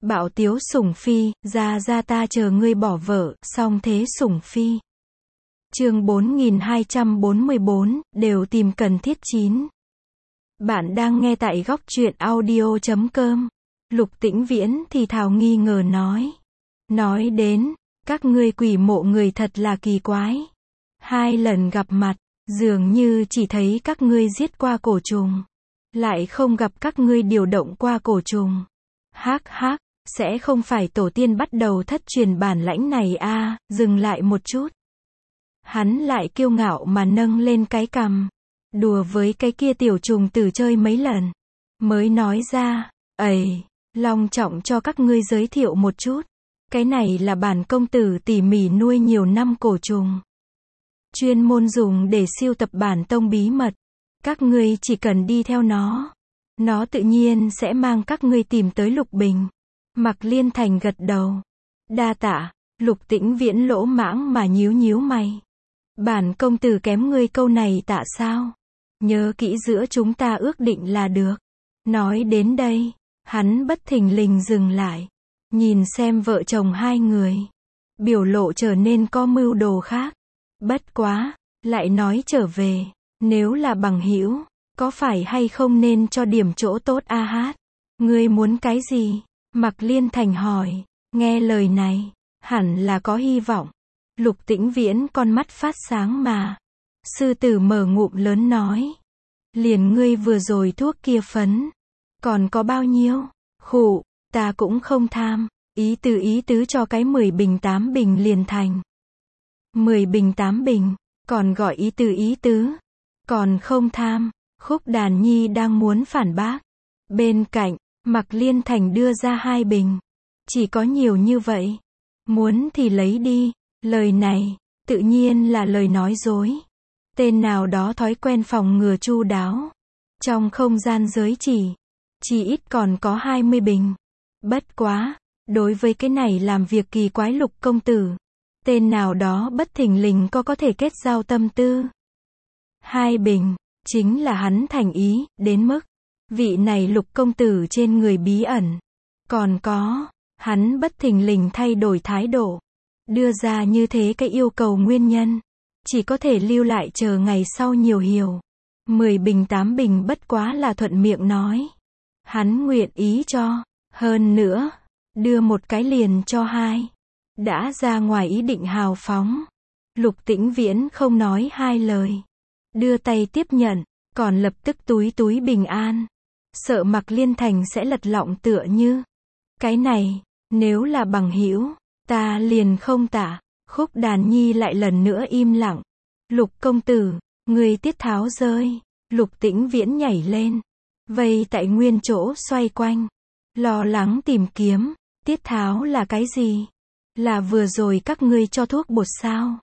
Bạo tiếu sủng phi, ra ta chờ ngươi bỏ vợ, song thế sủng phi. Chương 4244, đều tìm cần thiết 9. Bạn đang nghe tại góc truyện audio.com. Lục Tĩnh Viễn thì thào nghi ngờ nói. Nói đến, các ngươi quỷ mộ người thật là kỳ quái. 2 lần gặp mặt, dường như chỉ thấy các ngươi giết qua cổ trùng. Lại không gặp các ngươi điều động qua cổ trùng. Hắc hắc, sẽ không phải tổ tiên bắt đầu thất truyền bản lãnh này a? Dừng lại một chút. Hắn lại kiêu ngạo mà nâng lên cái cằm. Đùa với cái kia tiểu trùng tử chơi mấy lần. Mới nói ra, long trọng cho các ngươi giới thiệu một chút. Cái này là bản công tử tỉ mỉ nuôi nhiều năm cổ trùng. Chuyên môn dùng để siêu tập bản tông bí mật. Các ngươi chỉ cần đi theo nó. Nó tự nhiên sẽ mang các ngươi tìm tới Lục Bình. Mạc Liên Thành gật đầu. Đa tạ. Lục Tĩnh Viễn lỗ mãng mà nhíu mày. Bản công tử kém ngươi câu này tạ sao? Nhớ kỹ giữa chúng ta ước định là được. Nói đến đây, hắn bất thình lình dừng lại. Nhìn xem vợ chồng 2 người. Biểu lộ trở nên có mưu đồ khác. Bất quá, lại nói trở về. Nếu là bằng hữu, có phải hay không nên cho điểm chỗ tốt a hát? Ngươi muốn cái gì? Mạc Liên Thành hỏi. Nghe lời này, hẳn là có hy vọng. Lục Tĩnh Viễn con mắt phát sáng mà. Sư tử mở ngụm lớn nói. Liền ngươi vừa rồi thuốc kia phấn. Còn có bao nhiêu? Khụ, ta cũng không tham. Ý tứ cho cái 10 bình 8 bình liền thành. 10 bình 8 bình, còn gọi ý tứ. Còn không tham. Khúc Đàn Nhi đang muốn phản bác. Bên cạnh, Mạc Liên Thành đưa ra 2 bình. Chỉ có nhiều như vậy. Muốn thì lấy đi. Lời này, tự nhiên là lời nói dối. Tên nào đó thói quen phòng ngừa chu đáo. Trong không gian giới chỉ ít còn có 20 bình. Bất quá, đối với cái này làm việc kỳ quái Lục công tử. Tên nào đó bất thình lình có thể kết giao tâm tư. 2 bình, chính là hắn thành ý, đến mức, vị này Lục công tử trên người bí ẩn. Còn có, hắn bất thình lình thay đổi thái độ. Đưa ra như thế cái yêu cầu nguyên nhân. Chỉ có thể lưu lại chờ ngày sau nhiều hiểu. 10 bình 8 bình bất quá là thuận miệng nói. Hắn nguyện ý cho. Hơn nữa, đưa một cái liền cho 2. Đã ra ngoài ý định hào phóng. Lục Tĩnh Viễn không nói 2 lời. Đưa tay tiếp nhận, còn lập tức túi bình an. Sợ Mạc Liên Thành sẽ lật lọng tựa như. Cái này, nếu là bằng hữu, ta liền không tạ. Khúc Đàn Nhi lại lần nữa im lặng. Lục công tử, người tiết tháo rơi. Lục Tĩnh Viễn nhảy lên. Vây tại nguyên chỗ xoay quanh. Lo lắng tìm kiếm. Tiết tháo là cái gì? Là vừa rồi các ngươi cho thuốc bột sao?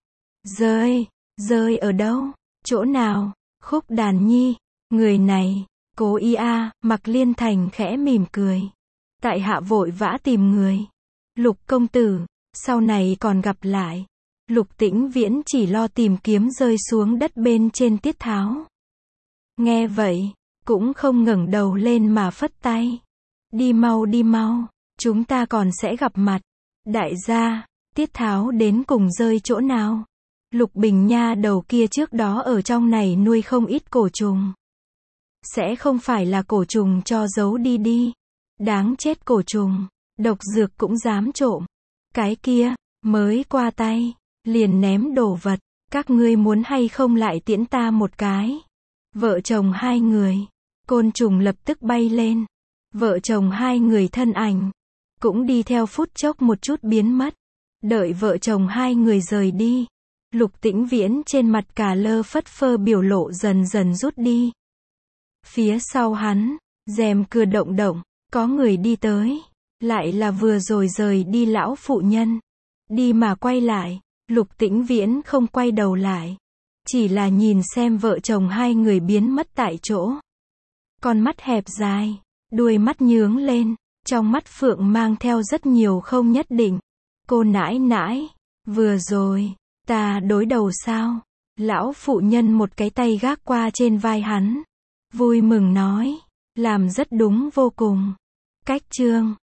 Rơi ở đâu? Chỗ nào? Khúc Đàn Nhi. Người này, cố ý a. Mạc Liên Thành khẽ mỉm cười. Tại hạ vội vã tìm người. Lục công tử, sau này còn gặp lại. Lục Tĩnh Viễn chỉ lo tìm kiếm rơi xuống đất bên trên tiết tháo. Nghe vậy, cũng không ngẩng đầu lên mà phất tay. Đi mau, chúng ta còn sẽ gặp mặt. Đại gia, tiết tháo đến cùng rơi chỗ nào? Lục Bình nha đầu kia trước đó ở trong này nuôi không ít cổ trùng. Sẽ không phải là cổ trùng cho giấu đi. Đáng chết cổ trùng, độc dược cũng dám trộm. Cái kia, mới qua tay, liền ném đồ vật. Các ngươi muốn hay không lại tiễn ta một cái? Vợ chồng 2 người, côn trùng lập tức bay lên. Vợ chồng 2 người thân ảnh, cũng đi theo phút chốc một chút biến mất. Đợi vợ chồng 2 người rời đi. Lục Tĩnh Viễn trên mặt cả lơ phất phơ biểu lộ dần dần rút đi. Phía sau hắn, rèm cửa động, có người đi tới. Lại là vừa rồi rời đi lão phụ nhân. Đi mà quay lại, Lục Tĩnh Viễn không quay đầu lại. Chỉ là nhìn xem vợ chồng 2 người biến mất tại chỗ. Con mắt hẹp dài, đuôi mắt nhướng lên, trong mắt phượng mang theo rất nhiều không nhất định. Cô nãi, vừa rồi, ta đối đầu sao? Lão phụ nhân một cái tay gác qua trên vai hắn. Vui mừng nói, làm rất đúng vô cùng. Cách chương